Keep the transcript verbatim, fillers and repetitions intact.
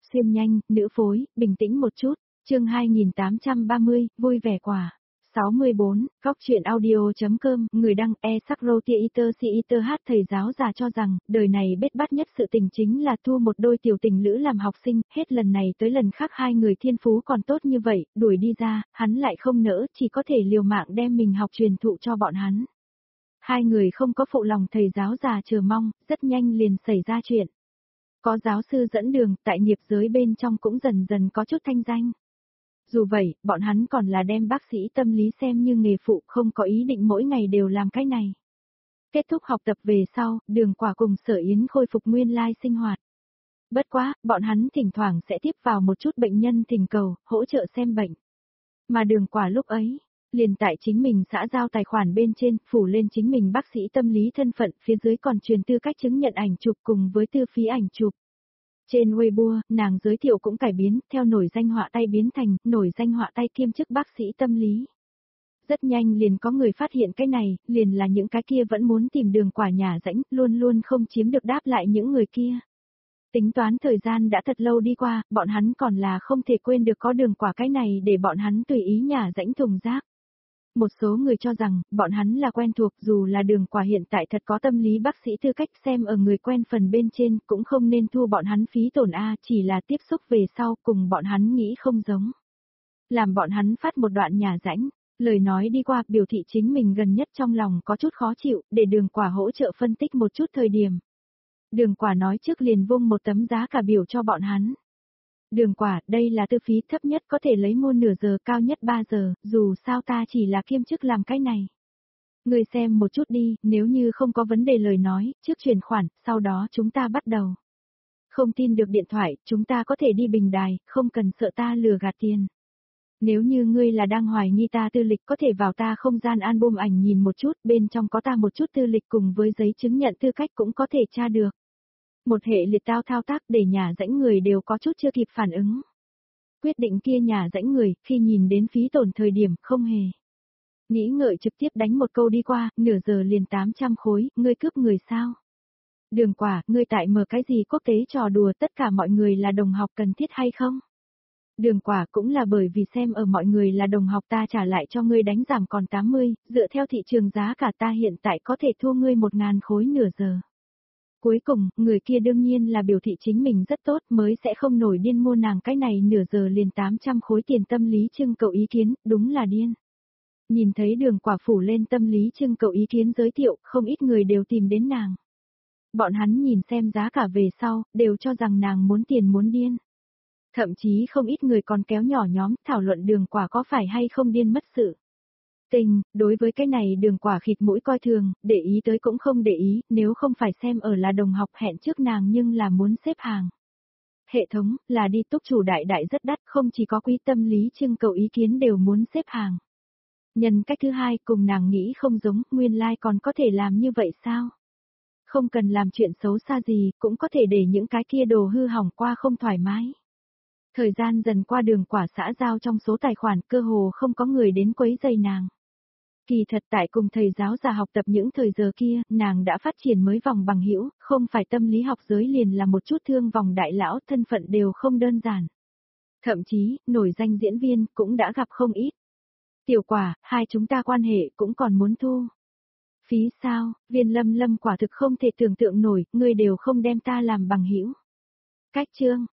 Xuyên nhanh, nữ phối, bình tĩnh một chút, chương hai nghìn tám trăm ba mươi, vui vẻ quả. sáu mươi bốn, góc chuyện audio.com, người đăng e sắc rô tia iter si iter hát. Thầy giáo già cho rằng, đời này bết bát nhất sự tình chính là thu một đôi tiểu tình lữ làm học sinh, hết lần này tới lần khác hai người thiên phú còn tốt như vậy, đuổi đi ra, hắn lại không nỡ, chỉ có thể liều mạng đem mình học truyền thụ cho bọn hắn. Hai người không có phụ lòng thầy giáo già chờ mong, rất nhanh liền xảy ra chuyện. Có giáo sư dẫn đường, tại nghiệp giới bên trong cũng dần dần có chút thanh danh. Dù vậy, bọn hắn còn là đem bác sĩ tâm lý xem như nghề phụ, không có ý định mỗi ngày đều làm cái này. Kết thúc học tập về sau, Đường Quả cùng Sở Yến khôi phục nguyên lai sinh hoạt. Bất quá, bọn hắn thỉnh thoảng sẽ tiếp vào một chút bệnh nhân thỉnh cầu, hỗ trợ xem bệnh. Mà Đường Quả lúc ấy, liền tại chính mình xã giao tài khoản bên trên, phủ lên chính mình bác sĩ tâm lý thân phận, phía dưới còn truyền tư cách chứng nhận ảnh chụp cùng với tư phí ảnh chụp. Trên Weibo, nàng giới thiệu cũng cải biến, theo nổi danh họa tay biến thành, nổi danh họa tay kiêm chức bác sĩ tâm lý. Rất nhanh liền có người phát hiện cái này, liền là những cái kia vẫn muốn tìm Đường Quả nhà rãnh, luôn luôn không chiếm được đáp lại những người kia. Tính toán thời gian đã thật lâu đi qua, bọn hắn còn là không thể quên được có Đường Quả cái này để bọn hắn tùy ý nhà rãnh thùng rác. Một số người cho rằng, bọn hắn là quen thuộc, dù là Đường Quả hiện tại thật có tâm lý bác sĩ tư cách, xem ở người quen phần bên trên, cũng không nên thua bọn hắn phí tổn A, chỉ là tiếp xúc về sau, cùng bọn hắn nghĩ không giống. Làm bọn hắn phát một đoạn nhà rãnh, lời nói đi qua, biểu thị chính mình gần nhất trong lòng có chút khó chịu, để Đường Quả hỗ trợ phân tích một chút thời điểm. Đường Quả nói trước liền vung một tấm giá cả biểu cho bọn hắn. Đường Quả, đây là tư phí thấp nhất có thể lấy mua nửa giờ, cao nhất ba giờ, dù sao ta chỉ là kiêm chức làm cái này. Người xem một chút đi, nếu như không có vấn đề lời nói, trước chuyển khoản, sau đó chúng ta bắt đầu. Không tin được điện thoại, chúng ta có thể đi bình đài, không cần sợ ta lừa gạt tiền. Nếu như ngươi là đang hoài nghi ta tư lịch, có thể vào ta không gian album ảnh nhìn một chút, bên trong có ta một chút tư lịch cùng với giấy chứng nhận tư cách cũng có thể tra được. Một hệ liệt tao thao tác để nhà rãnh người đều có chút chưa kịp phản ứng. Quyết định kia nhà rãnh người, khi nhìn đến phí tổn thời điểm, không hề nghĩ ngợi trực tiếp đánh một câu đi qua, nửa giờ liền tám trăm khối, ngươi cướp người sao? Đường Quả, ngươi tại mở cái gì quốc tế trò đùa, tất cả mọi người là đồng học cần thiết hay không? Đường Quả, cũng là bởi vì xem ở mọi người là đồng học ta trả lại cho ngươi đánh giảm còn tám mươi, dựa theo thị trường giá cả ta hiện tại có thể thua ngươi một ngàn khối nửa giờ. Cuối cùng, người kia đương nhiên là biểu thị chính mình rất tốt mới sẽ không nổi điên mua nàng cái này nửa giờ liền tám trăm khối tiền tâm lý trưng cầu ý kiến, đúng là điên. Nhìn thấy Đường Quả phủ lên tâm lý trưng cầu ý kiến giới thiệu, không ít người đều tìm đến nàng. Bọn hắn nhìn xem giá cả về sau, đều cho rằng nàng muốn tiền muốn điên. Thậm chí không ít người còn kéo nhỏ nhóm, thảo luận Đường Quả có phải hay không điên mất sự. Tình, đối với cái này Đường Quả khịt mũi coi thường, để ý tới cũng không để ý, nếu không phải xem ở là đồng học hẹn trước nàng nhưng là muốn xếp hàng. Hệ thống, là đi túc chủ đại đại rất đắt, không chỉ có quý tâm lý trưng cầu ý kiến đều muốn xếp hàng. Nhân cách thứ hai, cùng nàng nghĩ không giống, nguyên lai like còn có thể làm như vậy sao? Không cần làm chuyện xấu xa gì, cũng có thể để những cái kia đồ hư hỏng qua không thoải mái. Thời gian dần qua Đường Quả xã giao trong số tài khoản, cơ hồ không có người đến quấy rầy nàng. Kỳ thật tại cùng thầy giáo già học tập những thời giờ kia, nàng đã phát triển mới vòng bằng hữu, không phải tâm lý học giới liền là một chút thương vòng đại lão, thân phận đều không đơn giản. Thậm chí, nổi danh diễn viên cũng đã gặp không ít. Tiểu Quả, hai chúng ta quan hệ cũng còn muốn thu. Phí sao, Viên Lâm Lâm quả thực không thể tưởng tượng nổi, ngươi đều không đem ta làm bằng hữu. Cách chương,